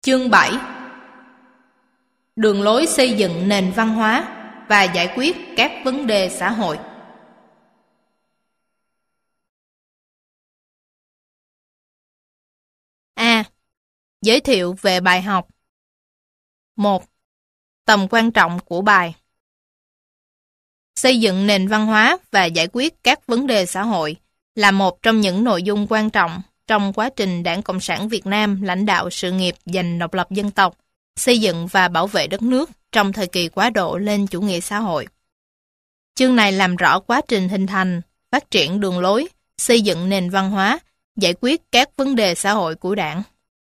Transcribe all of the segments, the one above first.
Chương 7. Đường lối xây dựng nền văn hóa và giải quyết các vấn đề xã hội. A. Giới thiệu về bài học. 1. Tầm quan trọng của bài. Xây dựng nền văn hóa và giải quyết các vấn đề xã hội là một trong những nội dung quan trọng trong quá trình Đảng Cộng sản Việt Nam lãnh đạo sự nghiệp giành độc lập dân tộc, xây dựng và bảo vệ đất nước trong thời kỳ quá độ lên chủ nghĩa xã hội. Chương này làm rõ quá trình hình thành, phát triển đường lối, xây dựng nền văn hóa, giải quyết các vấn đề xã hội của Đảng.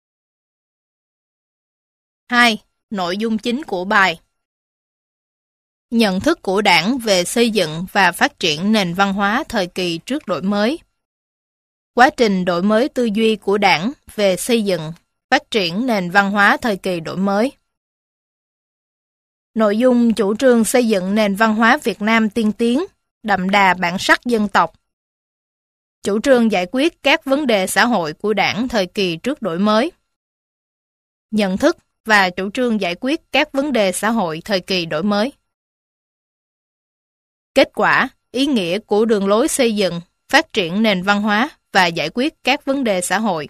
2. Nội dung chính của bài. Nhận thức của Đảng về xây dựng và phát triển nền văn hóa thời kỳ trước đổi mới. Quá trình đổi mới tư duy của Đảng về xây dựng, phát triển nền văn hóa thời kỳ đổi mới. Nội dung chủ trương xây dựng nền văn hóa Việt Nam tiên tiến, đậm đà bản sắc dân tộc. Chủ trương giải quyết các vấn đề xã hội của Đảng thời kỳ trước đổi mới. Nhận thức và chủ trương giải quyết các vấn đề xã hội thời kỳ đổi mới. Kết quả, ý nghĩa của đường lối xây dựng, phát triển nền văn hóa và giải quyết các vấn đề xã hội.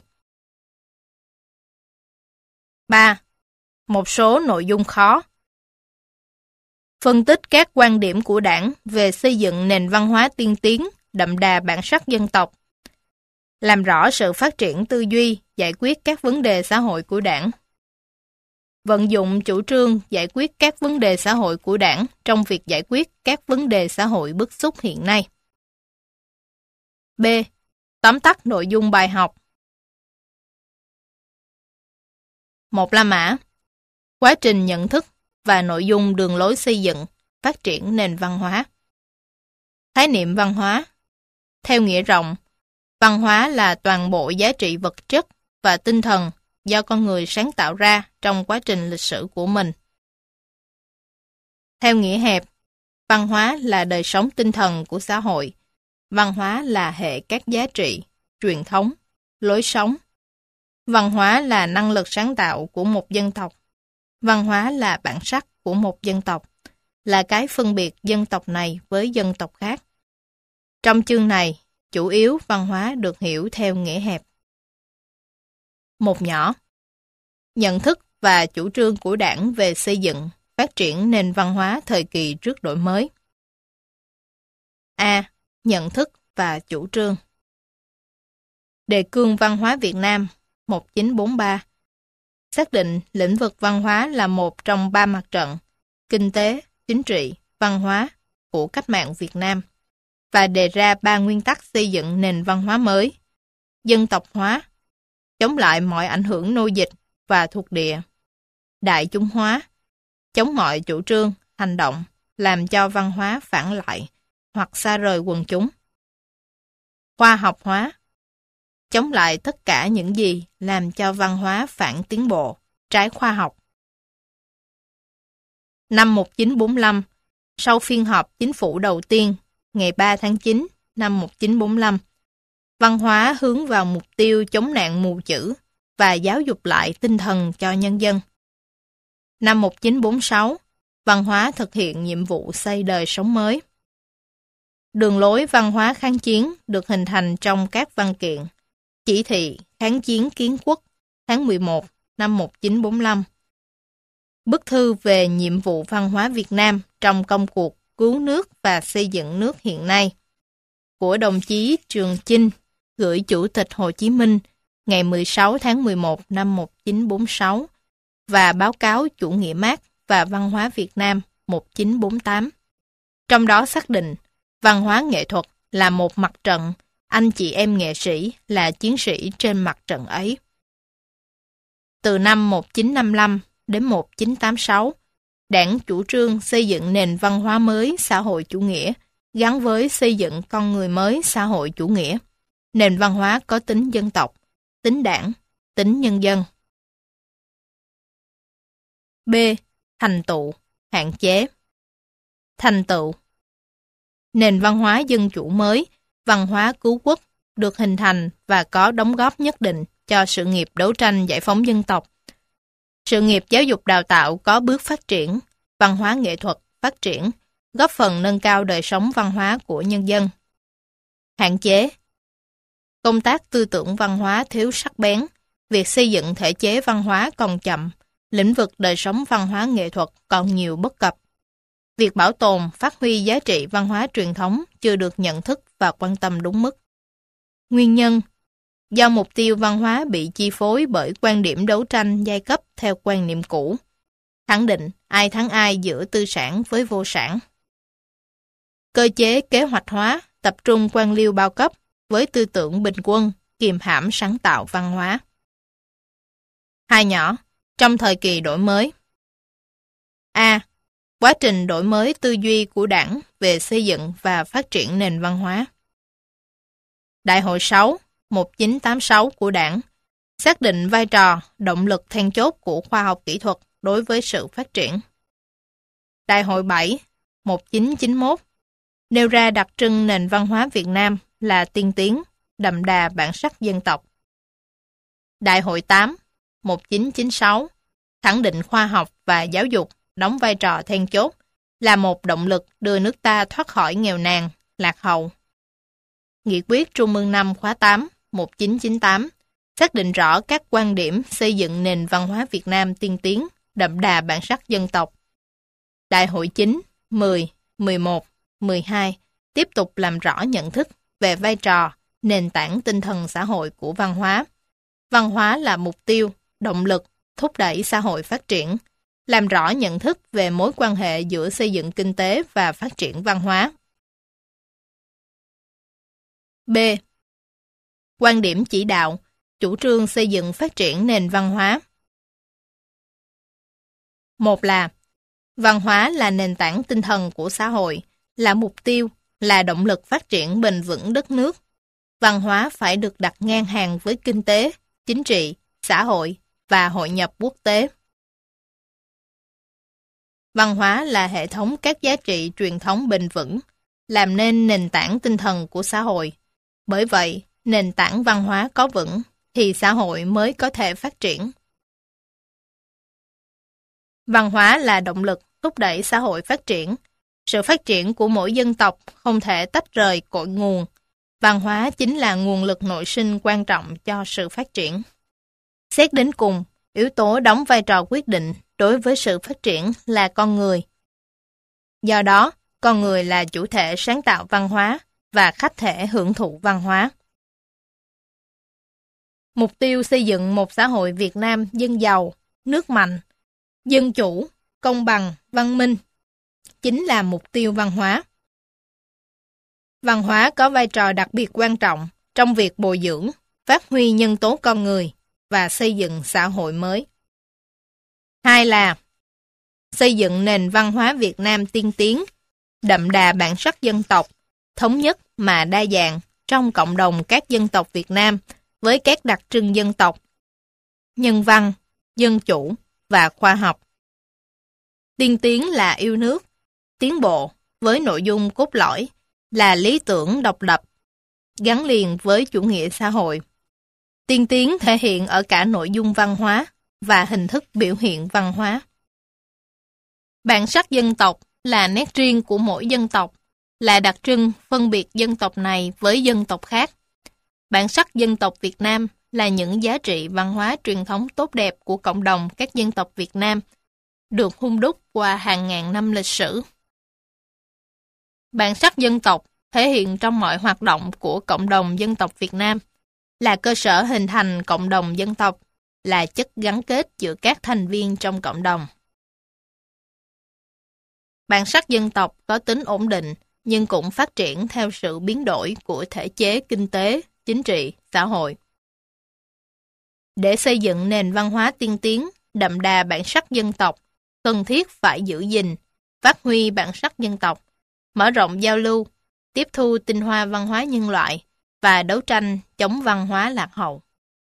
3. Một số nội dung khó. Phân tích các quan điểm của Đảng về xây dựng nền văn hóa tiên tiến, đậm đà bản sắc dân tộc. Làm rõ sự phát triển tư duy, giải quyết các vấn đề xã hội của Đảng. Vận dụng chủ trương giải quyết các vấn đề xã hội của Đảng trong việc giải quyết các vấn đề xã hội bức xúc hiện nay. B. Tóm tắt nội dung bài học. 1. La mã. Quá trình nhận thức và nội dung đường lối xây dựng, phát triển nền văn hóa. Khái niệm văn hóa. Theo nghĩa rộng, văn hóa là toàn bộ giá trị vật chất và tinh thần do con người sáng tạo ra trong quá trình lịch sử của mình. Theo nghĩa hẹp, văn hóa là đời sống tinh thần của xã hội. Văn hóa là hệ các giá trị, truyền thống, lối sống. Văn hóa là năng lực sáng tạo của một dân tộc. Văn hóa là bản sắc của một dân tộc, là cái phân biệt dân tộc này với dân tộc khác. Trong chương này, chủ yếu văn hóa được hiểu theo nghĩa hẹp. Một nhỏ. Nhận thức và chủ trương của Đảng về xây dựng, phát triển nền văn hóa thời kỳ trước đổi mới. A. Nhận thức và chủ trương. Đề cương văn hóa Việt Nam 1943 xác định lĩnh vực văn hóa là một trong ba mặt trận kinh tế, chính trị, văn hóa của cách mạng Việt Nam và đề ra ba nguyên tắc xây dựng nền văn hóa mới: dân tộc hóa, chống lại mọi ảnh hưởng nô dịch và thuộc địa; đại chúng hóa, chống mọi chủ trương, hành động làm cho văn hóa phản lại hoặc xa rời quần chúng; khoa học hóa, chống lại tất cả những gì làm cho văn hóa phản tiến bộ, trái khoa học. Năm 1945, sau phiên họp chính phủ đầu tiên, ngày 3 tháng 9 năm 1945, văn hóa hướng vào mục tiêu chống nạn mù chữ và giáo dục lại tinh thần cho nhân dân. Năm 1946, văn hóa thực hiện nhiệm vụ xây đời sống mới. Đường lối văn hóa kháng chiến được hình thành trong các văn kiện, chỉ thị kháng chiến kiến quốc tháng 11 năm 1945. Bức thư về nhiệm vụ văn hóa Việt Nam trong công cuộc cứu nước và xây dựng nước hiện nay của đồng chí Trường Chinh gửi Chủ tịch Hồ Chí Minh ngày 16 tháng 11 năm 1946 và báo cáo Chủ nghĩa Mác và văn hóa Việt Nam 1948. Trong đó xác định văn hóa nghệ thuật là một mặt trận, anh chị em nghệ sĩ là chiến sĩ trên mặt trận ấy. Từ năm 1955 đến 1986, Đảng chủ trương xây dựng nền văn hóa mới xã hội chủ nghĩa gắn với xây dựng con người mới xã hội chủ nghĩa. Nền văn hóa có tính dân tộc, tính đảng, tính nhân dân. B. Thành tựu, hạn chế. Thành tựu. Nền văn hóa dân chủ mới, văn hóa cứu quốc được hình thành và có đóng góp nhất định cho sự nghiệp đấu tranh giải phóng dân tộc. Sự nghiệp giáo dục đào tạo có bước phát triển, văn hóa nghệ thuật phát triển, góp phần nâng cao đời sống văn hóa của nhân dân. Hạn chế. Công tác tư tưởng văn hóa thiếu sắc bén, việc xây dựng thể chế văn hóa còn chậm, lĩnh vực đời sống văn hóa nghệ thuật còn nhiều bất cập. Việc bảo tồn, phát huy giá trị văn hóa truyền thống chưa được nhận thức và quan tâm đúng mức. Nguyên nhân. Do mục tiêu văn hóa bị chi phối bởi quan điểm đấu tranh giai cấp theo quan niệm cũ, khẳng định ai thắng ai giữa tư sản với vô sản. Cơ chế kế hoạch hóa, tập trung quan liêu bao cấp với tư tưởng bình quân, kiềm hãm sáng tạo văn hóa. Hai nhỏ, trong thời kỳ đổi mới. A. Quá trình đổi mới tư duy của Đảng về xây dựng và phát triển nền văn hóa. Đại hội 6, 1986 của Đảng xác định vai trò, động lực then chốt của khoa học kỹ thuật đối với sự phát triển. Đại hội 7, 1991 nêu ra đặc trưng nền văn hóa Việt Nam là tiên tiến, đậm đà bản sắc dân tộc. Đại hội 8, 1996 khẳng định khoa học và giáo dục đóng vai trò then chốt, là một động lực đưa nước ta thoát khỏi nghèo nàn, lạc hậu. Nghị quyết Trung ương 5 khóa 8, 1998 xác định rõ các quan điểm xây dựng nền văn hóa Việt Nam tiên tiến, đậm đà bản sắc dân tộc. Đại hội 9, 10, 11, 12 tiếp tục làm rõ nhận thức về vai trò, nền tảng tinh thần xã hội của văn hóa. Văn hóa là mục tiêu, động lực, thúc đẩy xã hội phát triển, làm rõ nhận thức về mối quan hệ giữa xây dựng kinh tế và phát triển văn hóa. B. Quan điểm chỉ đạo, chủ trương xây dựng phát triển nền văn hóa. Một là văn hóa là nền tảng tinh thần của xã hội, là mục tiêu, là động lực phát triển bền vững đất nước. Văn hóa phải được đặt ngang hàng với kinh tế, chính trị, xã hội và hội nhập quốc tế. Văn hóa là hệ thống các giá trị truyền thống bền vững, làm nên nền tảng tinh thần của xã hội. Bởi vậy, nền tảng văn hóa có vững, thì xã hội mới có thể phát triển. Văn hóa là động lực thúc đẩy xã hội phát triển. Sự phát triển của mỗi dân tộc không thể tách rời cội nguồn. Văn hóa chính là nguồn lực nội sinh quan trọng cho sự phát triển. Xét đến cùng, yếu tố đóng vai trò quyết định đối với sự phát triển là con người. Do đó, con người là chủ thể sáng tạo văn hóa và khách thể hưởng thụ văn hóa. Mục tiêu xây dựng một xã hội Việt Nam dân giàu, nước mạnh, dân chủ, công bằng, văn minh chính là mục tiêu văn hóa. Văn hóa có vai trò đặc biệt quan trọng trong việc bồi dưỡng, phát huy nhân tố con người và xây dựng xã hội mới. Hai là xây dựng nền văn hóa Việt Nam tiên tiến, đậm đà bản sắc dân tộc, thống nhất mà đa dạng trong cộng đồng các dân tộc Việt Nam với các đặc trưng dân tộc, nhân văn, dân chủ và khoa học. Tiên tiến là yêu nước, tiến bộ với nội dung cốt lõi là lý tưởng độc lập, gắn liền với chủ nghĩa xã hội. Tiên tiến thể hiện ở cả nội dung văn hóa và hình thức biểu hiện văn hóa. Bản sắc dân tộc là nét riêng của mỗi dân tộc, là đặc trưng phân biệt dân tộc này với dân tộc khác. Bản sắc dân tộc Việt Nam là những giá trị văn hóa truyền thống tốt đẹp của cộng đồng các dân tộc Việt Nam, được hun đúc qua hàng ngàn năm lịch sử. Bản sắc dân tộc thể hiện trong mọi hoạt động của cộng đồng dân tộc Việt Nam, là cơ sở hình thành cộng đồng dân tộc, là chất gắn kết giữa các thành viên trong cộng đồng. Bản sắc dân tộc có tính ổn định, nhưng cũng phát triển theo sự biến đổi của thể chế kinh tế, chính trị, xã hội. Để xây dựng nền văn hóa tiên tiến, đậm đà bản sắc dân tộc, cần thiết phải giữ gìn, phát huy bản sắc dân tộc, mở rộng giao lưu, tiếp thu tinh hoa văn hóa nhân loại và đấu tranh chống văn hóa lạc hậu.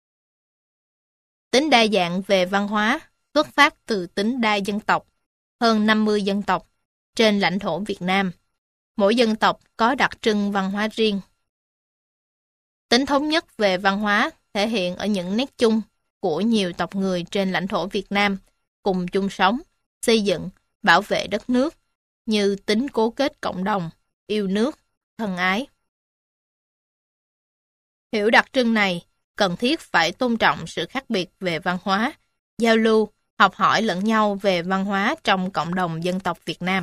Tính đa dạng về văn hóa xuất phát từ tính đa dân tộc, hơn 50 dân tộc trên lãnh thổ Việt Nam. Mỗi dân tộc có đặc trưng văn hóa riêng. Tính thống nhất về văn hóa thể hiện ở những nét chung của nhiều tộc người trên lãnh thổ Việt Nam cùng chung sống, xây dựng, bảo vệ đất nước, như tính cố kết cộng đồng, yêu nước, thân ái. Hiểu đặc trưng này, cần thiết phải tôn trọng sự khác biệt về văn hóa, giao lưu, học hỏi lẫn nhau về văn hóa trong cộng đồng dân tộc Việt Nam.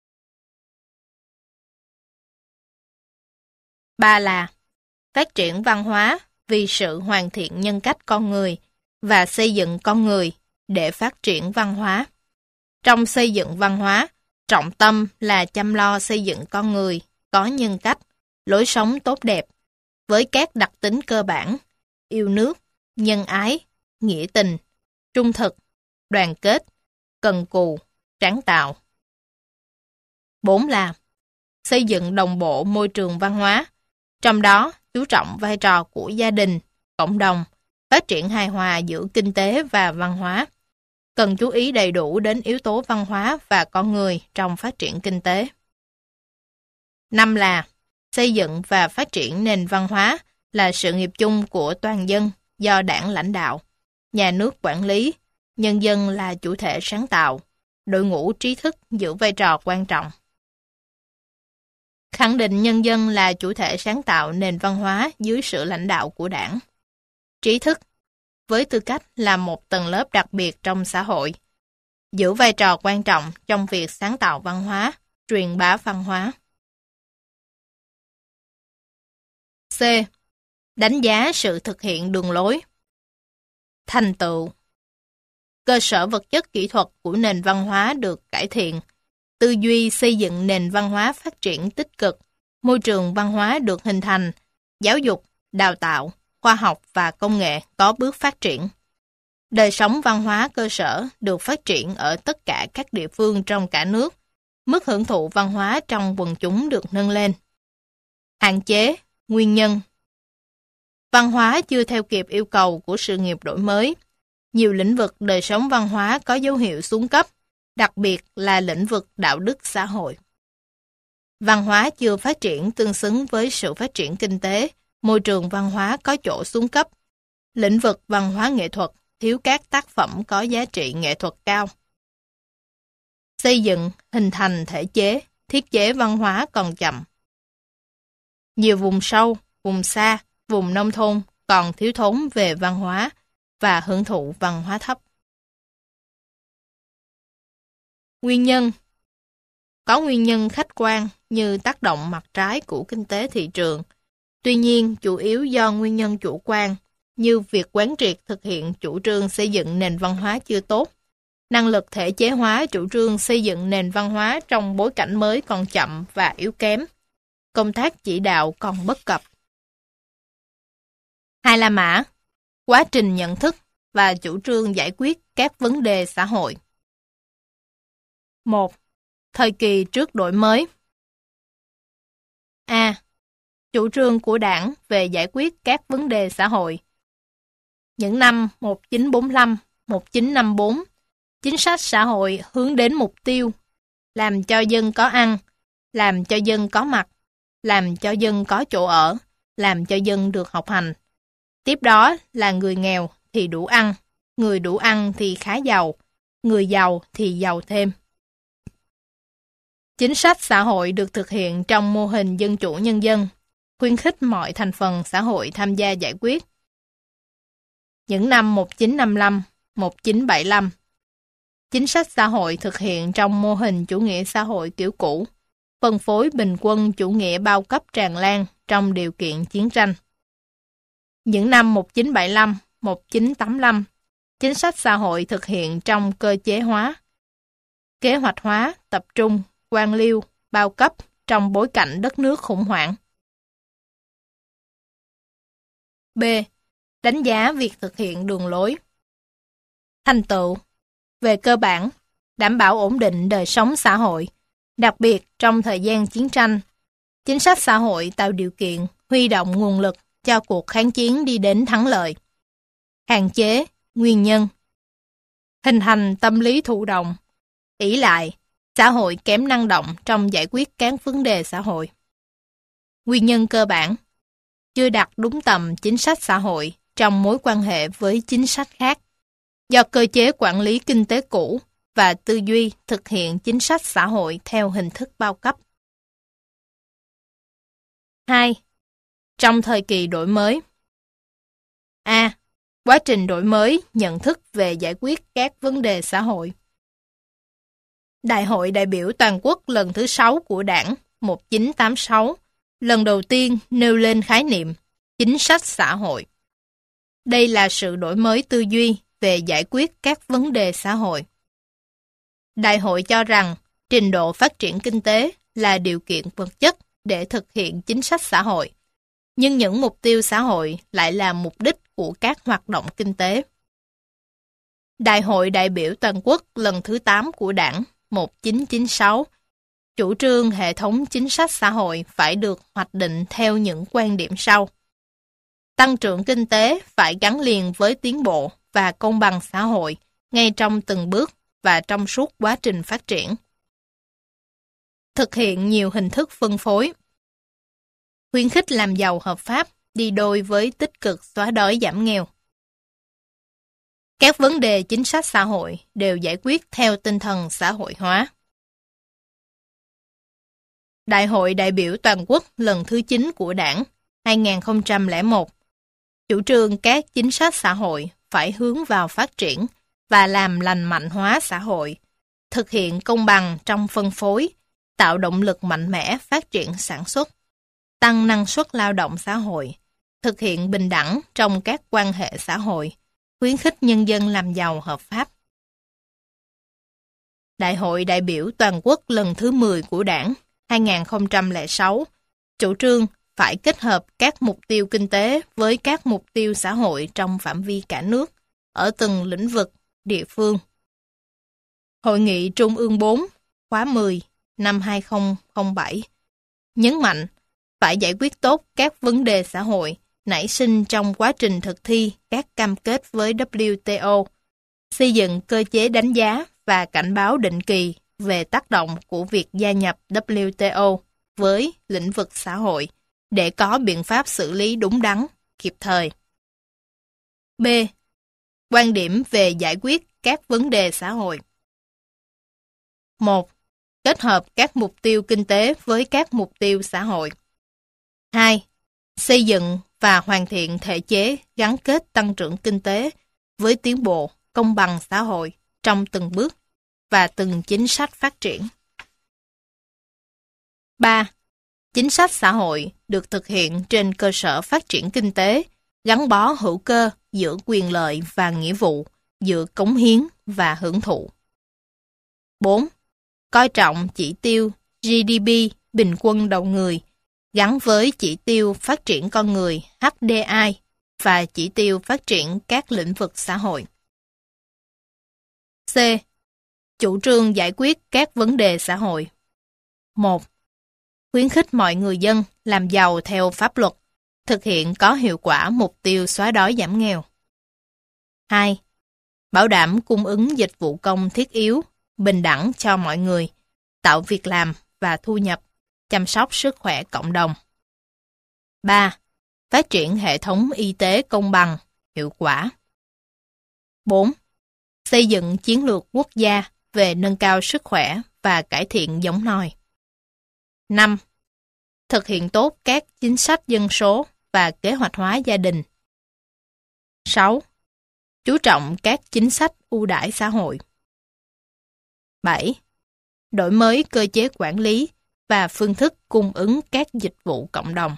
3 là phát triển văn hóa vì sự hoàn thiện nhân cách con người và xây dựng con người để phát triển văn hóa. Trong xây dựng văn hóa, trọng tâm là chăm lo xây dựng con người có nhân cách, lối sống tốt đẹp, với các đặc tính cơ bản, yêu nước, nhân ái, nghĩa tình, trung thực, đoàn kết, cần cù, sáng tạo. 4 là xây dựng đồng bộ môi trường văn hóa, trong đó chú trọng vai trò của gia đình, cộng đồng, phát triển hài hòa giữa kinh tế và văn hóa. Cần chú ý đầy đủ đến yếu tố văn hóa và con người trong phát triển kinh tế. 5 là xây dựng và phát triển nền văn hóa là sự nghiệp chung của toàn dân do đảng lãnh đạo, nhà nước quản lý, nhân dân là chủ thể sáng tạo, đội ngũ trí thức giữ vai trò quan trọng. Khẳng định nhân dân là chủ thể sáng tạo nền văn hóa dưới sự lãnh đạo của đảng. Trí thức, với tư cách là một tầng lớp đặc biệt trong xã hội, giữ vai trò quan trọng trong việc sáng tạo văn hóa, truyền bá văn hóa. C. Đánh giá sự thực hiện đường lối. Thành tựu. Cơ sở vật chất kỹ thuật của nền văn hóa được cải thiện, tư duy xây dựng nền văn hóa phát triển tích cực, môi trường văn hóa được hình thành, giáo dục, đào tạo, khoa học và công nghệ có bước phát triển. Đời sống văn hóa cơ sở được phát triển ở tất cả các địa phương trong cả nước, mức hưởng thụ văn hóa trong quần chúng được nâng lên. Hạn chế, nguyên nhân. Văn hóa chưa theo kịp yêu cầu của sự nghiệp đổi mới. Nhiều lĩnh vực đời sống văn hóa có dấu hiệu xuống cấp, đặc biệt là lĩnh vực đạo đức xã hội. Văn hóa chưa phát triển tương xứng với sự phát triển kinh tế, môi trường văn hóa có chỗ xuống cấp. Lĩnh vực văn hóa nghệ thuật thiếu các tác phẩm có giá trị nghệ thuật cao. Xây dựng, hình thành thể chế, thiết chế văn hóa còn chậm. Nhiều vùng sâu, vùng xa, vùng nông thôn còn thiếu thốn về văn hóa và hưởng thụ văn hóa thấp. Nguyên nhân. Có nguyên nhân khách quan như tác động mặt trái của kinh tế thị trường. Tuy nhiên, chủ yếu do nguyên nhân chủ quan như việc quán triệt thực hiện chủ trương xây dựng nền văn hóa chưa tốt, năng lực thể chế hóa chủ trương xây dựng nền văn hóa trong bối cảnh mới còn chậm và yếu kém, công tác chỉ đạo còn bất cập. 2 La Mã. Quá trình nhận thức và chủ trương giải quyết các vấn đề xã hội. 1. Thời kỳ trước đổi mới. A. Chủ trương của Đảng về giải quyết các vấn đề xã hội. Những năm 1945, 1954, chính sách xã hội hướng đến mục tiêu làm cho dân có ăn, làm cho dân có mặc, làm cho dân có chỗ ở, làm cho dân được học hành. Tiếp đó là người nghèo thì đủ ăn, người đủ ăn thì khá giàu, người giàu thì giàu thêm. Chính sách xã hội được thực hiện trong mô hình dân chủ nhân dân, khuyến khích mọi thành phần xã hội tham gia giải quyết. Những năm 1955, 1975, chính sách xã hội thực hiện trong mô hình chủ nghĩa xã hội kiểu cũ, phân phối bình quân chủ nghĩa bao cấp tràn lan trong điều kiện chiến tranh. Những năm 1975, 1985, chính sách xã hội thực hiện trong cơ chế hóa, kế hoạch hóa, tập trung, quan liêu, bao cấp trong bối cảnh đất nước khủng hoảng. B. Đánh giá việc thực hiện đường lối. Thành tựu. Về cơ bản, đảm bảo ổn định đời sống xã hội, đặc biệt trong thời gian chiến tranh. Chính sách xã hội tạo điều kiện, huy động nguồn lực cho cuộc kháng chiến đi đến thắng lợi. Hạn chế, nguyên nhân. Hình thành tâm lý thụ động, ỷ lại, xã hội kém năng động trong giải quyết các vấn đề xã hội. Nguyên nhân cơ bản. Chưa đặt đúng tầm chính sách xã hội trong mối quan hệ với chính sách khác. do cơ chế quản lý kinh tế cũ và tư duy thực hiện chính sách xã hội theo hình thức bao cấp. 2. Trong thời kỳ đổi mới. A. Quá trình đổi mới nhận thức về giải quyết các vấn đề xã hội. Đại hội đại biểu toàn quốc lần thứ 6 của Đảng 1986 lần đầu tiên nêu lên khái niệm chính sách xã hội. Đây là sự đổi mới tư duy về giải quyết các vấn đề xã hội. Đại hội cho rằng trình độ phát triển kinh tế là điều kiện vật chất để thực hiện chính sách xã hội, nhưng những mục tiêu xã hội lại là mục đích của các hoạt động kinh tế. Đại hội đại biểu toàn quốc lần thứ 8 của Đảng 1996 chủ trương hệ thống chính sách xã hội phải được hoạch định theo những quan điểm sau. Tăng trưởng kinh tế phải gắn liền với tiến bộ và công bằng xã hội ngay trong từng bước và trong suốt quá trình phát triển. Thực hiện nhiều hình thức phân phối. Khuyến khích làm giàu hợp pháp đi đôi với tích cực xóa đói giảm nghèo. Các vấn đề chính sách xã hội đều giải quyết theo tinh thần xã hội hóa. Đại hội đại biểu toàn quốc lần thứ 9 của Đảng 2001 chủ trương các chính sách xã hội phải hướng vào phát triển và làm lành mạnh hóa xã hội, thực hiện công bằng trong phân phối, tạo động lực mạnh mẽ phát triển sản xuất, tăng năng suất lao động xã hội, thực hiện bình đẳng trong các quan hệ xã hội, khuyến khích nhân dân làm giàu hợp pháp. Đại hội đại biểu toàn quốc lần thứ 10 của Đảng 2006 chủ trương phải kết hợp các mục tiêu kinh tế với các mục tiêu xã hội trong phạm vi cả nước, ở từng lĩnh vực, địa phương. Hội nghị Trung ương 4, khóa 10, năm 2007, nhấn mạnh phải giải quyết tốt các vấn đề xã hội nảy sinh trong quá trình thực thi các cam kết với WTO, xây dựng cơ chế đánh giá và cảnh báo định kỳ về tác động của việc gia nhập WTO với lĩnh vực xã hội để có biện pháp xử lý đúng đắn, kịp thời. B. Quan điểm về giải quyết các vấn đề xã hội. 1. Kết hợp các mục tiêu kinh tế với các mục tiêu xã hội. 2. Xây dựng và hoàn thiện thể chế gắn kết tăng trưởng kinh tế với tiến bộ, công bằng xã hội trong từng bước và từng chính sách phát triển. 3. Chính sách xã hội được thực hiện trên cơ sở phát triển kinh tế, gắn bó hữu cơ giữa quyền lợi và nghĩa vụ, giữa cống hiến và hưởng thụ. 4. Coi trọng chỉ tiêu GDP bình quân đầu người, gắn với chỉ tiêu phát triển con người HDI và chỉ tiêu phát triển các lĩnh vực xã hội. C. Chủ trương giải quyết các vấn đề xã hội. 1. Khuyến khích mọi người dân làm giàu theo pháp luật, thực hiện có hiệu quả mục tiêu xóa đói giảm nghèo. 2. Bảo đảm cung ứng dịch vụ công thiết yếu, bình đẳng cho mọi người, tạo việc làm và thu nhập, chăm sóc sức khỏe cộng đồng. 3. Phát triển hệ thống y tế công bằng, hiệu quả. 4. Xây dựng chiến lược quốc gia về nâng cao sức khỏe và cải thiện giống nòi. 5. Thực hiện tốt các chính sách dân số và kế hoạch hóa gia đình. 6. Chú trọng các chính sách ưu đãi xã hội. 7. Đổi mới cơ chế quản lý và phương thức cung ứng các dịch vụ cộng đồng.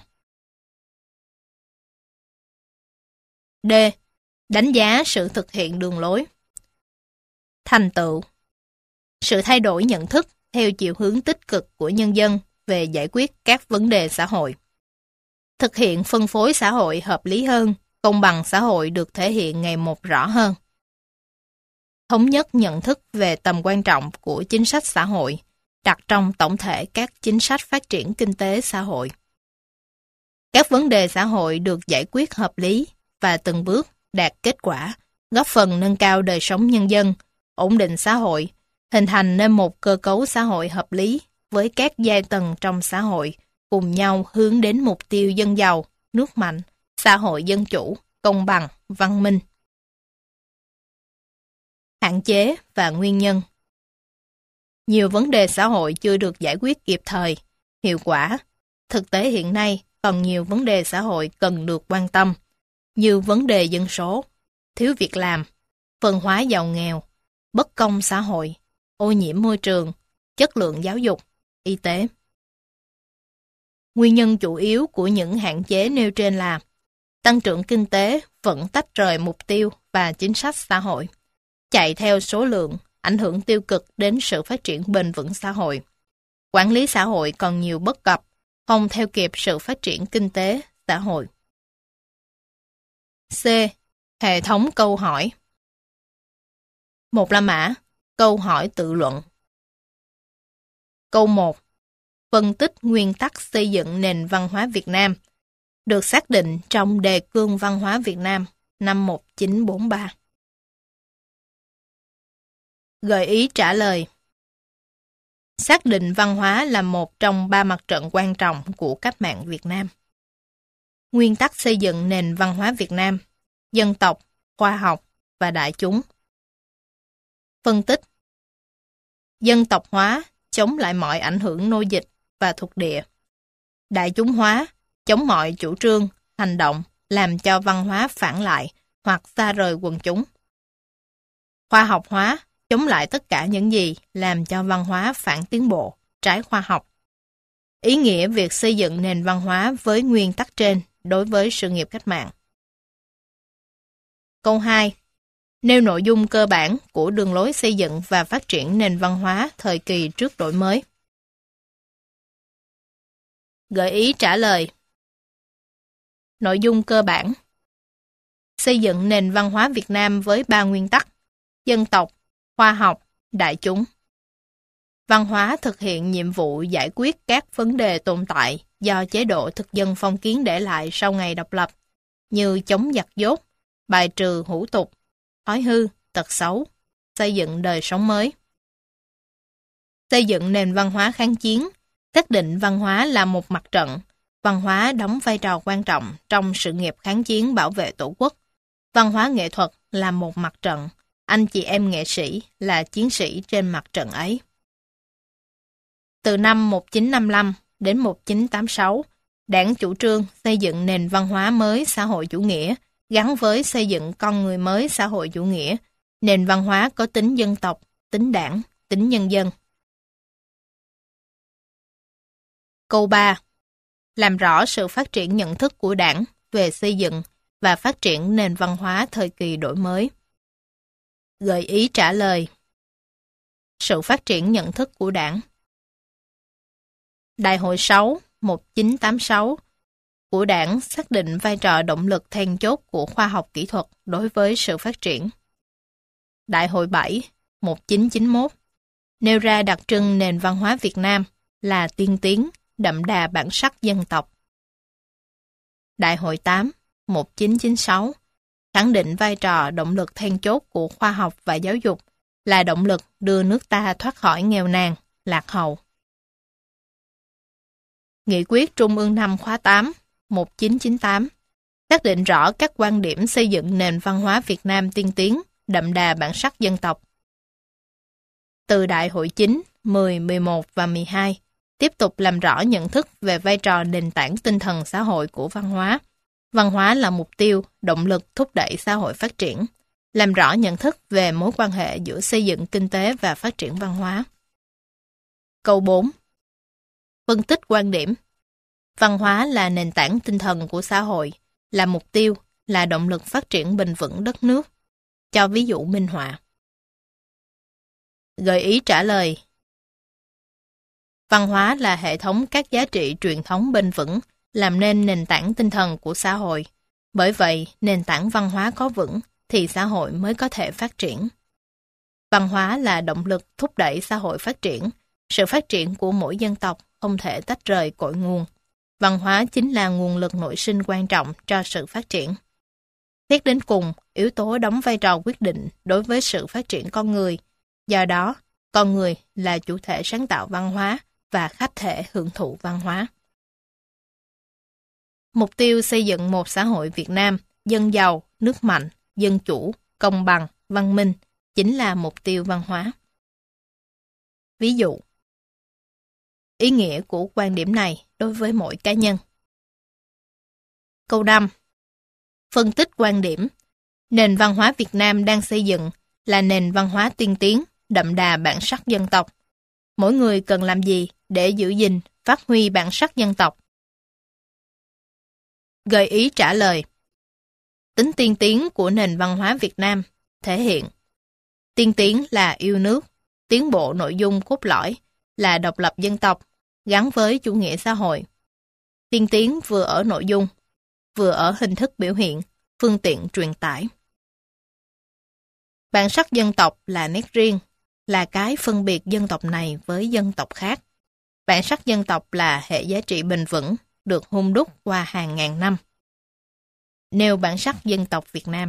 D. Đánh giá sự thực hiện đường lối. Thành tựu. Sự thay đổi nhận thức theo chiều hướng tích cực của nhân dân về giải quyết các vấn đề xã hội. Thực hiện phân phối xã hội hợp lý hơn, công bằng xã hội được thể hiện ngày một rõ hơn. Thống nhất nhận thức về tầm quan trọng của chính sách xã hội, đặt trong tổng thể các chính sách phát triển kinh tế xã hội. Các vấn đề xã hội được giải quyết hợp lý và từng bước đạt kết quả, góp phần nâng cao đời sống nhân dân, ổn định xã hội, hình thành nên một cơ cấu xã hội hợp lý với các giai tầng trong xã hội cùng nhau hướng đến mục tiêu dân giàu, nước mạnh, xã hội dân chủ, công bằng, văn minh. Hạn chế và nguyên nhân. Nhiều vấn đề xã hội chưa được giải quyết kịp thời, hiệu quả. Thực tế hiện nay còn nhiều vấn đề xã hội cần được quan tâm, như vấn đề dân số, thiếu việc làm, phân hóa giàu nghèo, bất công xã hội, ô nhiễm môi trường, chất lượng giáo dục, y tế. Nguyên nhân chủ yếu của những hạn chế nêu trên là tăng trưởng kinh tế vẫn tách rời mục tiêu và chính sách xã hội, chạy theo số lượng, ảnh hưởng tiêu cực đến sự phát triển bền vững xã hội. Quản lý xã hội còn nhiều bất cập, không theo kịp sự phát triển kinh tế, xã hội. C. Hệ thống câu hỏi. 1 la mã, câu hỏi tự luận. Câu 1. Phân tích nguyên tắc xây dựng nền văn hóa Việt Nam, được xác định trong Đề cương văn hóa Việt Nam năm 1943. Gợi ý trả lời. Xác định văn hóa là một trong 3 mặt trận quan trọng của cách mạng Việt Nam. Nguyên tắc xây dựng nền văn hóa Việt Nam, dân tộc, khoa học và đại chúng. Phân tích. Dân tộc hóa, chống lại mọi ảnh hưởng nô dịch và thuộc địa. Đại chúng hóa, chống mọi chủ trương, hành động, làm cho văn hóa phản lại hoặc xa rời quần chúng. Khoa học hóa, chống lại tất cả những gì làm cho văn hóa phản tiến bộ, trái khoa học. Ý nghĩa việc xây dựng nền văn hóa với nguyên tắc trên đối với sự nghiệp cách mạng. Câu 2. Nêu nội dung cơ bản của đường lối xây dựng và phát triển nền văn hóa thời kỳ trước đổi mới. Gợi ý trả lời. Nội dung cơ bản. Xây dựng nền văn hóa Việt Nam với 3 nguyên tắc: dân tộc, khoa học, đại chúng. Văn hóa thực hiện nhiệm vụ giải quyết các vấn đề tồn tại do chế độ thực dân phong kiến để lại sau ngày độc lập, như chống giặc dốt, bài trừ hủ tục, thói hư, tật xấu, xây dựng đời sống mới. Xây dựng nền văn hóa kháng chiến, xác định văn hóa là một mặt trận, văn hóa đóng vai trò quan trọng trong sự nghiệp kháng chiến bảo vệ Tổ quốc. Văn hóa nghệ thuật là một mặt trận, anh chị em nghệ sĩ là chiến sĩ trên mặt trận ấy. Từ năm 1955 đến 1986, Đảng chủ trương xây dựng nền văn hóa mới xã hội chủ nghĩa, gắn với xây dựng con người mới xã hội chủ nghĩa, nền văn hóa có tính dân tộc, tính đảng, tính nhân dân. Câu 3. Làm rõ sự phát triển nhận thức của Đảng về xây dựng và phát triển nền văn hóa thời kỳ đổi mới. Gợi ý trả lời. Sự phát triển nhận thức của Đảng. Đại hội 6 1986 của Đảng xác định vai trò động lực then chốt của khoa học kỹ thuật đối với sự phát triển. Đại hội 7 1991 nêu ra đặc trưng nền văn hóa Việt Nam là tiên tiến, đậm đà bản sắc dân tộc. Đại hội 8 1996 khẳng định vai trò động lực then chốt của khoa học và giáo dục là động lực đưa nước ta thoát khỏi nghèo nàn, lạc hậu. Nghị quyết Trung ương 5 khóa 8 1998 xác định rõ các quan điểm xây dựng nền văn hóa Việt Nam tiên tiến, đậm đà bản sắc dân tộc. Từ Đại hội 9, 10, 11 và 12 tiếp tục làm rõ nhận thức về vai trò nền tảng tinh thần xã hội của văn hóa. Văn hóa là mục tiêu, động lực thúc đẩy xã hội phát triển, làm rõ nhận thức về mối quan hệ giữa xây dựng kinh tế và phát triển văn hóa. Câu 4. Phân tích quan điểm. Văn hóa là nền tảng tinh thần của xã hội, là mục tiêu, là động lực phát triển bền vững đất nước. Cho ví dụ minh họa. Gợi ý trả lời. Văn hóa là hệ thống các giá trị truyền thống bền vững, làm nên nền tảng tinh thần của xã hội. Bởi vậy, nền tảng văn hóa có vững thì xã hội mới có thể phát triển. Văn hóa là động lực thúc đẩy xã hội phát triển. Sự phát triển của mỗi dân tộc không thể tách rời cội nguồn. Văn hóa chính là nguồn lực nội sinh quan trọng cho sự phát triển. Xét đến cùng, yếu tố đóng vai trò quyết định đối với sự phát triển con người. Do đó, con người là chủ thể sáng tạo văn hóa và khách thể hưởng thụ văn hóa. Mục tiêu xây dựng một xã hội Việt Nam dân giàu, nước mạnh, dân chủ, công bằng, văn minh, chính là mục tiêu văn hóa. Ví dụ, ý nghĩa của quan điểm này đối với mỗi cá nhân. Câu 5. Phân tích quan điểm. Nền văn hóa Việt Nam đang xây dựng là nền văn hóa tiên tiến, đậm đà bản sắc dân tộc. Mỗi người cần làm gì để giữ gìn, phát huy bản sắc dân tộc? Gợi ý trả lời. Tính tiên tiến của nền văn hóa Việt Nam thể hiện: tiên tiến là yêu nước, tiến bộ nội dung cốt lõi là độc lập dân tộc, gắn với chủ nghĩa xã hội. Tiên tiến vừa ở nội dung, vừa ở hình thức biểu hiện, phương tiện truyền tải. Bản sắc dân tộc là nét riêng, là cái phân biệt dân tộc này với dân tộc khác. Bản sắc dân tộc là hệ giá trị bền vững, được hun đúc qua hàng ngàn năm. Nêu bản sắc dân tộc Việt Nam.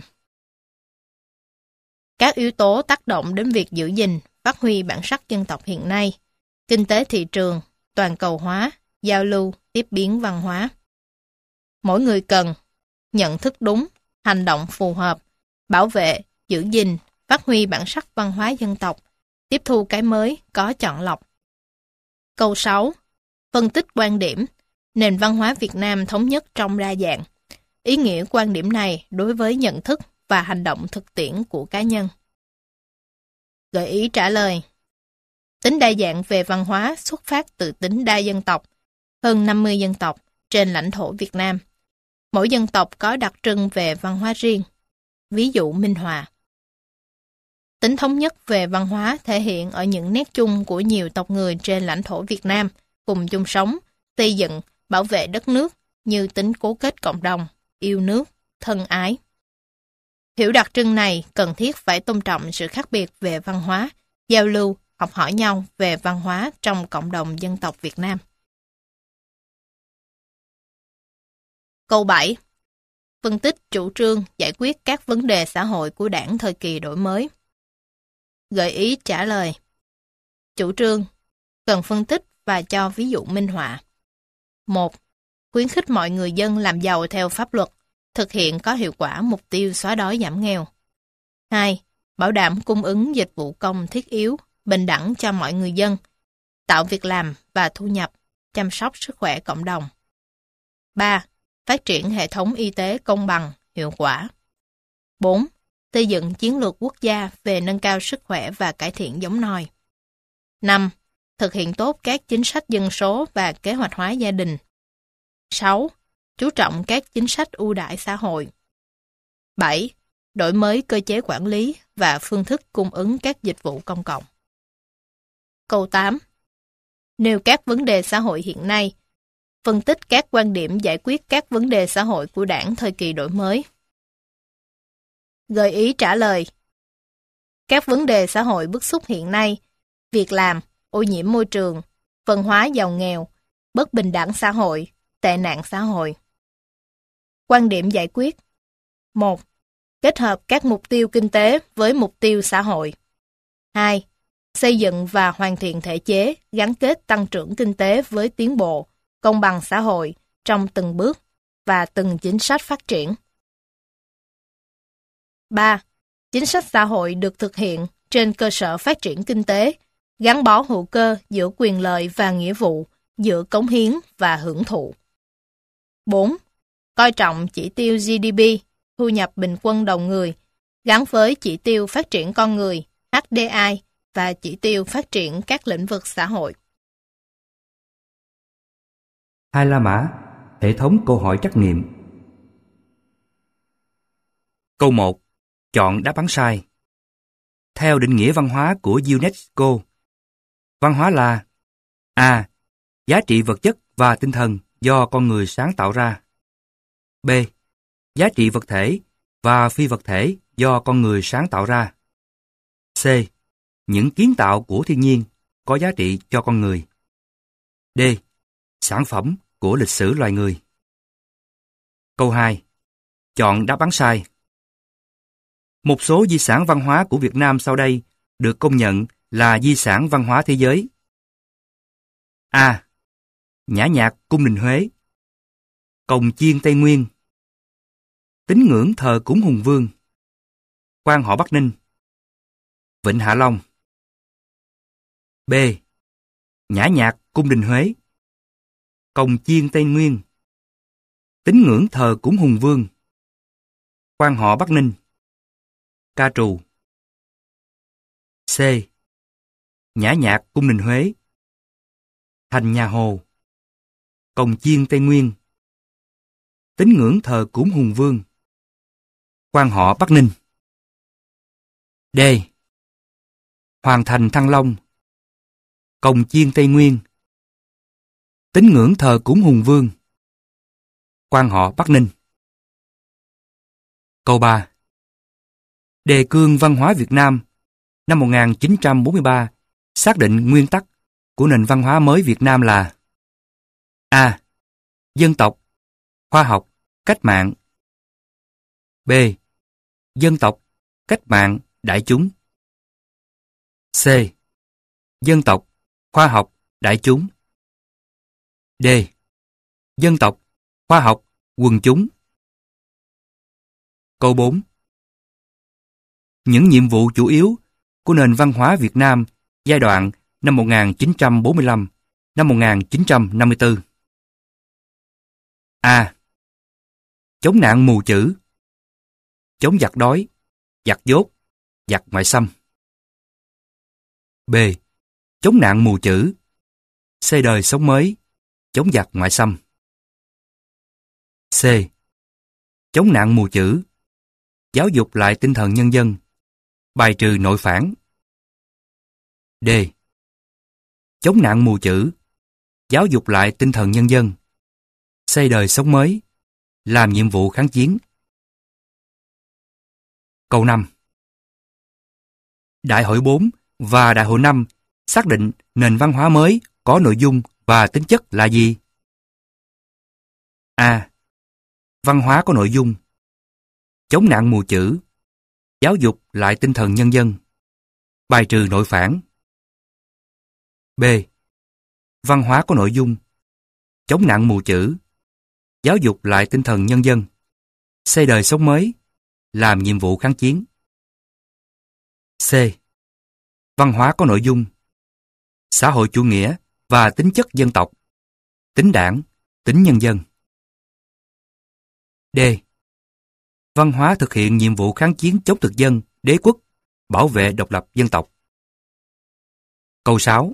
Các yếu tố tác động đến việc giữ gìn, phát huy bản sắc dân tộc hiện nay: kinh tế thị trường, toàn cầu hóa, giao lưu, tiếp biến văn hóa. Mỗi người cần nhận thức đúng, hành động phù hợp, bảo vệ, giữ gìn, phát huy bản sắc văn hóa dân tộc, tiếp thu cái mới, có chọn lọc. Câu 6. Phân tích quan điểm. Nền văn hóa Việt Nam thống nhất trong đa dạng. Ý nghĩa quan điểm này đối với nhận thức và hành động thực tiễn của cá nhân. Gợi ý trả lời. Tính đa dạng về văn hóa xuất phát từ tính đa dân tộc, hơn 50 dân tộc trên lãnh thổ Việt Nam. Mỗi dân tộc có đặc trưng về văn hóa riêng. Ví dụ Minh Họa. Tính thống nhất về văn hóa thể hiện ở những nét chung của nhiều tộc người trên lãnh thổ Việt Nam, cùng chung sống, xây dựng, bảo vệ đất nước như tính cố kết cộng đồng, yêu nước, thân ái. Hiểu đặc trưng này cần thiết phải tôn trọng sự khác biệt về văn hóa, giao lưu, học hỏi nhau về văn hóa trong cộng đồng dân tộc Việt Nam. Câu 7. Phân tích chủ trương giải quyết các vấn đề xã hội của Đảng thời kỳ đổi mới. Gợi ý trả lời. Chủ trương cần phân tích và cho ví dụ minh họa. 1. Khuyến khích mọi người dân làm giàu theo pháp luật, thực hiện có hiệu quả mục tiêu xóa đói giảm nghèo. 2. Bảo đảm cung ứng dịch vụ công thiết yếu, bình đẳng cho mọi người dân, tạo việc làm và thu nhập, chăm sóc sức khỏe cộng đồng. 3. Phát triển hệ thống y tế công bằng, hiệu quả. 4. Xây dựng chiến lược quốc gia về nâng cao sức khỏe và cải thiện giống nòi. 5. Thực hiện tốt các chính sách dân số và kế hoạch hóa gia đình. 6. Chú trọng các chính sách ưu đãi xã hội. 7. Đổi mới cơ chế quản lý và phương thức cung ứng các dịch vụ công cộng. Câu 8. Nêu các vấn đề xã hội hiện nay. Phân tích các quan điểm giải quyết các vấn đề xã hội của Đảng thời kỳ đổi mới. Gợi ý trả lời. Các vấn đề xã hội bức xúc hiện nay: việc làm, ô nhiễm môi trường, phân hóa giàu nghèo, bất bình đẳng xã hội, tệ nạn xã hội. Quan điểm giải quyết. 1. Kết hợp các mục tiêu kinh tế với mục tiêu xã hội. 2. Xây dựng và hoàn thiện thể chế gắn kết tăng trưởng kinh tế với tiến bộ, công bằng xã hội trong từng bước và từng chính sách phát triển. 3. Chính sách xã hội được thực hiện trên cơ sở phát triển kinh tế, gắn bó hữu cơ giữa quyền lợi và nghĩa vụ, giữa cống hiến và hưởng thụ. 4. Coi trọng chỉ tiêu GDP, thu nhập bình quân đầu người, gắn với chỉ tiêu phát triển con người, HDI, và chỉ tiêu phát triển các lĩnh vực xã hội. Hai La Mã, hệ thống câu hỏi trắc nghiệm. Câu 1. Chọn đáp án sai. Theo định nghĩa văn hóa của UNESCO, văn hóa là: A. Giá trị vật chất và tinh thần do con người sáng tạo ra. B. Giá trị vật thể và phi vật thể do con người sáng tạo ra. C. Những kiến tạo của thiên nhiên có giá trị cho con người. D. Sản phẩm của lịch sử loài người. Câu 2. Chọn đáp án sai. Một số di sản văn hóa của Việt Nam sau đây được công nhận là di sản văn hóa thế giới. A. Nhã nhạc cung đình Huế, cồng chiên Tây Nguyên, tín ngưỡng thờ cúng Hùng Vương, quan họ Bắc Ninh, Vịnh Hạ Long. B. Nhã nhạc cung đình Huế. Cồng chiên Tây Nguyên. Tín ngưỡng thờ cúng Hùng Vương. Quan họ Bắc Ninh. Ca trù. C. Nhã nhạc cung đình Huế. Thành nhà Hồ. Cồng chiên Tây Nguyên. Tín ngưỡng thờ cúng Hùng Vương. Quan họ Bắc Ninh. D. Hoàng thành Thăng Long. Cồng chiên Tây Nguyên. Tín ngưỡng thờ cúng Hùng Vương. Quan họ Bắc Ninh. Câu 3. Đề cương văn hóa Việt Nam năm 1943 xác định nguyên tắc của nền văn hóa mới Việt Nam là: A. Dân tộc, khoa học, cách mạng. B. Dân tộc, cách mạng, đại chúng. C. Dân tộc, khoa học, đại chúng. D. Dân tộc, khoa học, quần chúng. Câu 4. Những nhiệm vụ chủ yếu của nền văn hóa Việt Nam giai đoạn năm 1945, năm 1954. A. Chống nạn mù chữ. Chống giặc đói, giặc dốt, giặc ngoại xâm. B. Chống nạn mù chữ. Xây đời sống mới, chống giặc ngoại xâm. C. Chống nạn mù chữ. Giáo dục lại tinh thần nhân dân, bài trừ nội phản. D. Chống nạn mù chữ. Giáo dục lại tinh thần nhân dân, xây đời sống mới, làm nhiệm vụ kháng chiến. Câu 5. Đại hội 4 và Đại hội 5 xác định nền văn hóa mới có nội dung và tính chất là gì? A. Văn hóa có nội dung: chống nạn mù chữ, giáo dục lại tinh thần nhân dân, bài trừ nội phản. B. Văn hóa có nội dung: chống nạn mù chữ, giáo dục lại tinh thần nhân dân, xây đời sống mới, làm nhiệm vụ kháng chiến. C. Văn hóa có nội dung: xã hội chủ nghĩa và tính chất dân tộc, tính đảng, tính nhân dân. D. Văn hóa thực hiện nhiệm vụ kháng chiến chống thực dân, đế quốc, bảo vệ độc lập dân tộc. Câu 6.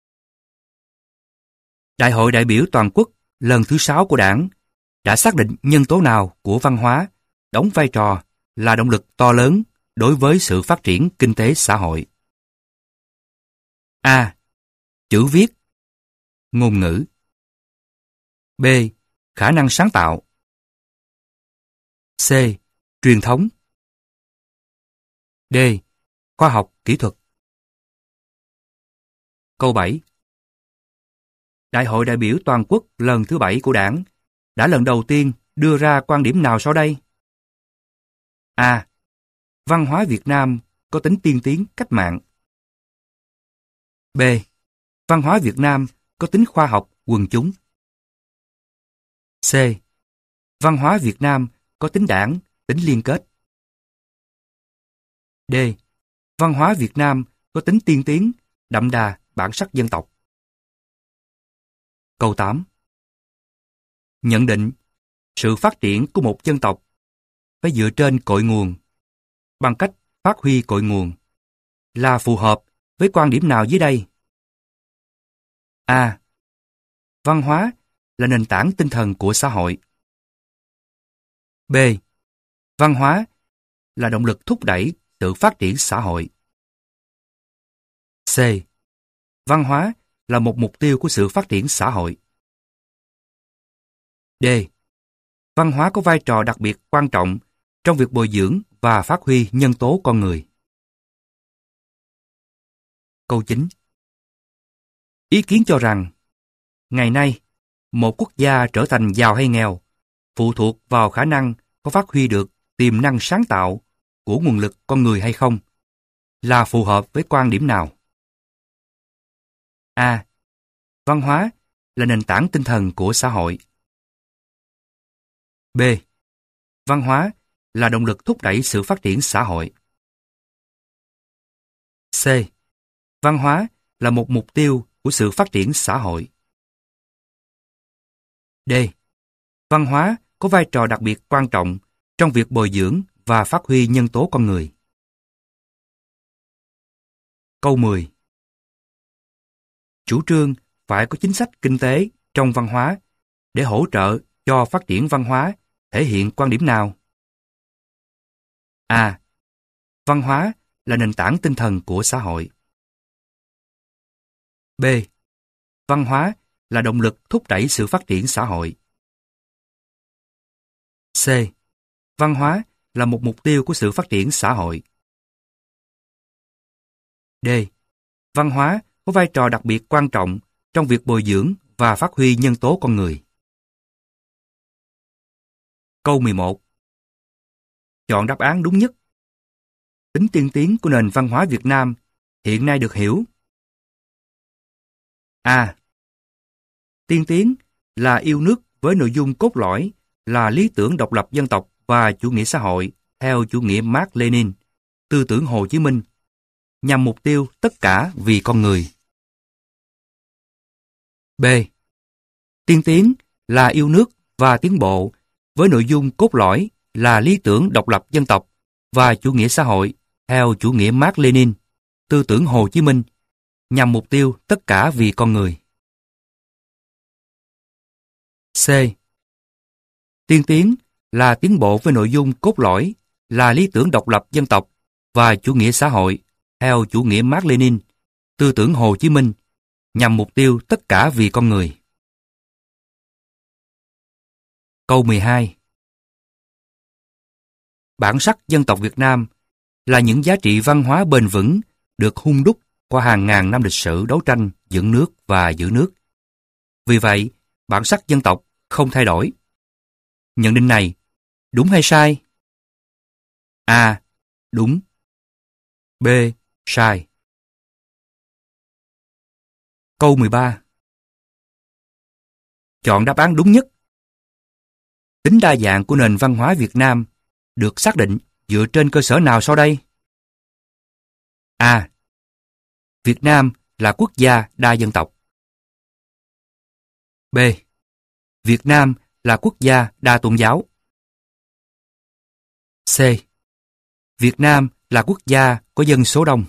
Đại hội đại biểu toàn quốc lần thứ 6 của Đảng đã xác định nhân tố nào của văn hóa đóng vai trò là động lực to lớn đối với sự phát triển kinh tế xã hội? A. Chữ viết, ngôn ngữ. B. Khả năng sáng tạo. C. Truyền thống. D. Khoa học kỹ thuật. Câu 7. Đại hội đại biểu toàn quốc lần thứ 7 của Đảng đã lần đầu tiên đưa ra quan điểm nào sau đây? A. Văn hóa Việt Nam có tính tiên tiến cách mạng. B. Văn hóa Việt Nam có tính khoa học quần chúng. C. Văn hóa Việt Nam có tính đảng, tính liên kết. D. Văn hóa Việt Nam có tính tiên tiến, đậm đà bản sắc dân tộc. Câu 8. Nhận định sự phát triển của một dân tộc phải dựa trên cội nguồn, bằng cách phát huy cội nguồn, là phù hợp với quan điểm nào dưới đây? A. Văn hóa là nền tảng tinh thần của xã hội. B. Văn hóa là động lực thúc đẩy sự phát triển xã hội. C. Văn hóa là một mục tiêu của sự phát triển xã hội. D. Văn hóa có vai trò đặc biệt quan trọng trong việc bồi dưỡng và phát huy nhân tố con người. Câu 9. Ý kiến cho rằng, ngày nay, một quốc gia trở thành giàu hay nghèo phụ thuộc vào khả năng có phát huy được tiềm năng sáng tạo của nguồn lực con người hay không, là phù hợp với quan điểm nào? A. Văn hóa là nền tảng tinh thần của xã hội. B. Văn hóa là động lực thúc đẩy sự phát triển xã hội. C. Văn hóa là một mục tiêu của sự phát triển xã hội. D. Văn hóa có vai trò đặc biệt quan trọng trong việc bồi dưỡng và phát huy nhân tố con người. Câu 10. Chủ trương phải có chính sách kinh tế trong văn hóa để hỗ trợ cho phát triển văn hóa thể hiện quan điểm nào? A. Văn hóa là nền tảng tinh thần của xã hội. B. Văn hóa là động lực thúc đẩy sự phát triển xã hội. C. Văn hóa là một mục tiêu của sự phát triển xã hội. D. Văn hóa có vai trò đặc biệt quan trọng trong việc bồi dưỡng và phát huy nhân tố con người. Câu 11. Chọn đáp án đúng nhất. Tính tiên tiến của nền văn hóa Việt Nam hiện nay được hiểu. A. Tiên tiến là yêu nước với nội dung cốt lõi là lý tưởng độc lập dân tộc và chủ nghĩa xã hội theo chủ nghĩa Mác Lênin, tư tưởng Hồ Chí Minh, nhằm mục tiêu tất cả vì con người. B. Tiên tiến là yêu nước và tiến bộ với nội dung cốt lõi là lý tưởng độc lập dân tộc và chủ nghĩa xã hội theo chủ nghĩa Mác Lênin, tư tưởng Hồ Chí Minh, nhằm mục tiêu tất cả vì con người. C. Tiên tiến là tiến bộ với nội dung cốt lõi là lý tưởng độc lập dân tộc và chủ nghĩa xã hội theo chủ nghĩa Mác Lênin, tư tưởng Hồ Chí Minh, nhằm mục tiêu tất cả vì con người. Câu 12. Bản sắc dân tộc Việt Nam là những giá trị văn hóa bền vững được hun đúc qua hàng ngàn năm lịch sử đấu tranh dựng nước và giữ nước. Vì vậy, bản sắc dân tộc không thay đổi. Nhận định này đúng hay sai? A. Đúng. B. Sai. Câu 13. Chọn đáp án đúng nhất. Tính đa dạng của nền văn hóa Việt Nam được xác định dựa trên cơ sở nào sau đây? A. Việt Nam là quốc gia đa dân tộc. B. Việt Nam là quốc gia đa tôn giáo. C. Việt Nam là quốc gia có dân số đông.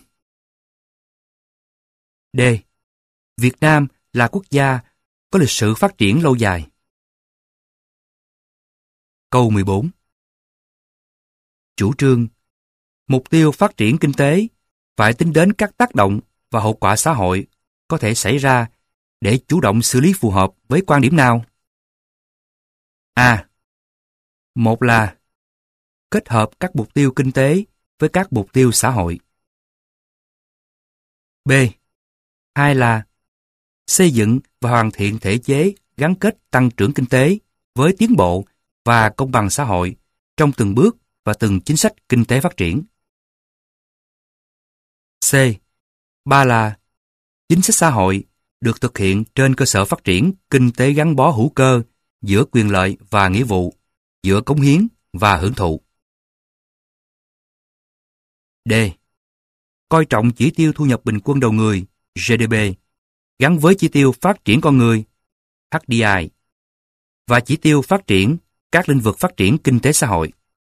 D. Việt Nam là quốc gia có lịch sử phát triển lâu dài. Câu 14. Chủ trương mục tiêu phát triển kinh tế phải tính đến các tác động và hậu quả xã hội có thể xảy ra để chủ động xử lý phù hợp với quan điểm nào? A. Một là kết hợp các mục tiêu kinh tế với các mục tiêu xã hội. B. Hai là xây dựng và hoàn thiện thể chế gắn kết tăng trưởng kinh tế với tiến bộ và công bằng xã hội trong từng bước và từng chính sách kinh tế phát triển. C. Ba là chính sách xã hội được thực hiện trên cơ sở phát triển kinh tế gắn bó hữu cơ giữa quyền lợi và nghĩa vụ, giữa cống hiến và hưởng thụ. D. Coi trọng chỉ tiêu thu nhập bình quân đầu người GDP gắn với chỉ tiêu phát triển con người HDI và chỉ tiêu phát triển các lĩnh vực phát triển kinh tế xã hội.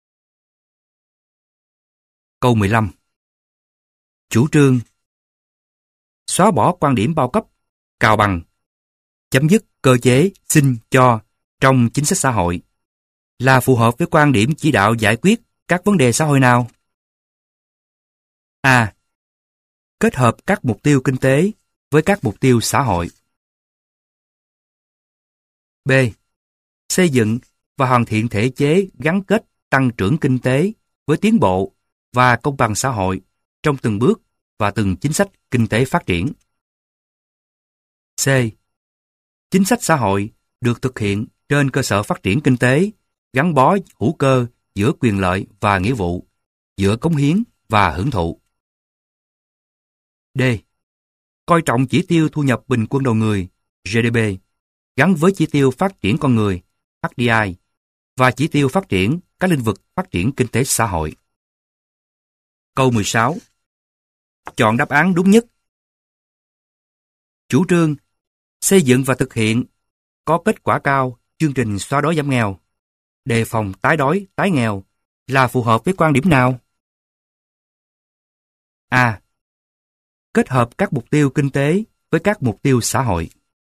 Câu 15. Chủ trương xóa bỏ quan điểm bao cấp, cào bằng, chấm dứt cơ chế xin cho trong chính sách xã hội là phù hợp với quan điểm chỉ đạo giải quyết các vấn đề xã hội nào? A. Kết hợp các mục tiêu kinh tế với các mục tiêu xã hội. B. Xây dựng và hoàn thiện thể chế gắn kết tăng trưởng kinh tế với tiến bộ và công bằng xã hội trong từng bước và từng chính sách kinh tế phát triển. C. Chính sách xã hội được thực hiện trên cơ sở phát triển kinh tế gắn bó hữu cơ giữa quyền lợi và nghĩa vụ, giữa cống hiến và hưởng thụ. D. Coi trọng chỉ tiêu thu nhập bình quân đầu người GDP gắn với chỉ tiêu phát triển con người HDI và chỉ tiêu phát triển các lĩnh vực phát triển kinh tế xã hội. Câu 16. Chọn đáp án đúng nhất. Chủ trương xây dựng và thực hiện có kết quả cao chương trình xóa đói giảm nghèo, đề phòng tái đói, tái nghèo là phù hợp với quan điểm nào? A. Kết hợp các mục tiêu kinh tế với các mục tiêu xã hội.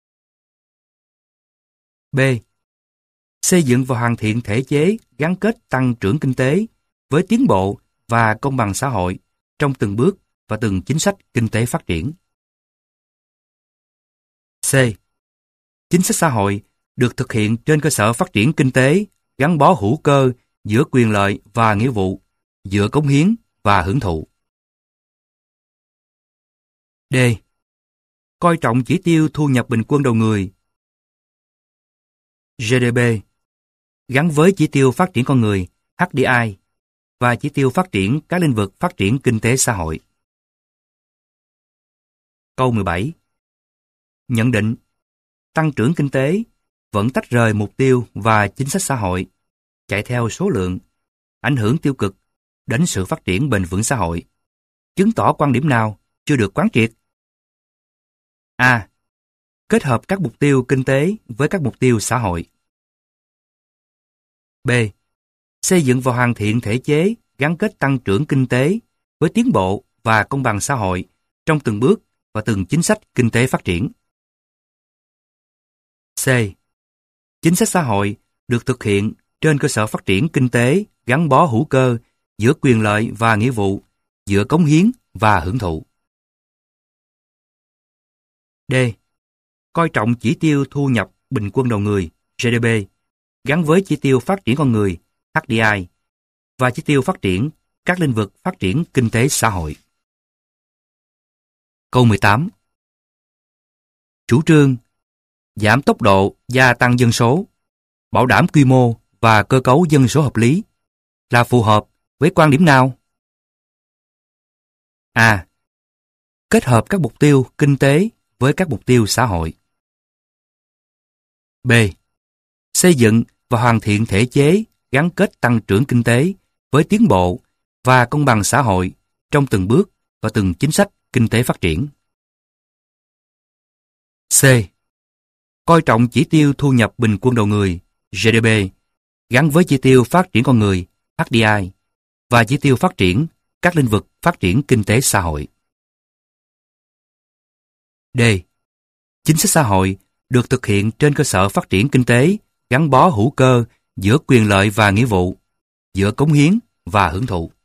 B. Xây dựng và hoàn thiện thể chế gắn kết tăng trưởng kinh tế với tiến bộ và công bằng xã hội trong từng bước và từng chính sách kinh tế phát triển. C. Chính sách xã hội được thực hiện trên cơ sở phát triển kinh tế gắn bó hữu cơ giữa quyền lợi và nghĩa vụ, giữa cống hiến và hưởng thụ. D. Coi trọng chỉ tiêu thu nhập bình quân đầu người GDP gắn với chỉ tiêu phát triển con người HDI và chỉ tiêu phát triển các lĩnh vực phát triển kinh tế xã hội. Câu 17. Nhận định tăng trưởng kinh tế vẫn tách rời mục tiêu và chính sách xã hội, chạy theo số lượng, ảnh hưởng tiêu cực đến sự phát triển bền vững xã hội. Chứng tỏ quan điểm nào chưa được quán triệt? A. Kết hợp các mục tiêu kinh tế với các mục tiêu xã hội. B. Xây dựng và hoàn thiện thể chế gắn kết tăng trưởng kinh tế với tiến bộ và công bằng xã hội trong từng bước và từng chính sách kinh tế phát triển. C. Chính sách xã hội được thực hiện trên cơ sở phát triển kinh tế gắn bó hữu cơ giữa quyền lợi và nghĩa vụ, giữa cống hiến và hưởng thụ. D. Coi trọng chỉ tiêu thu nhập bình quân đầu người GDP gắn với chỉ tiêu phát triển con người HDI và chỉ tiêu phát triển các lĩnh vực phát triển kinh tế xã hội. Câu 18. Chủ trương giảm tốc độ gia tăng dân số, bảo đảm quy mô và cơ cấu dân số hợp lý là phù hợp với quan điểm nào? A. Kết hợp các mục tiêu kinh tế với các mục tiêu xã hội. B. Xây dựng và hoàn thiện thể chế gắn kết tăng trưởng kinh tế với tiến bộ và công bằng xã hội trong từng bước và từng chính sách kinh tế phát triển. C. Coi trọng chỉ tiêu thu nhập bình quân đầu người GDP gắn với chỉ tiêu phát triển con người HDI và chỉ tiêu phát triển các lĩnh vực phát triển kinh tế xã hội. D. Chính sách xã hội được thực hiện trên cơ sở phát triển kinh tế gắn bó hữu cơ giữa quyền lợi và nghĩa vụ, giữa cống hiến và hưởng thụ.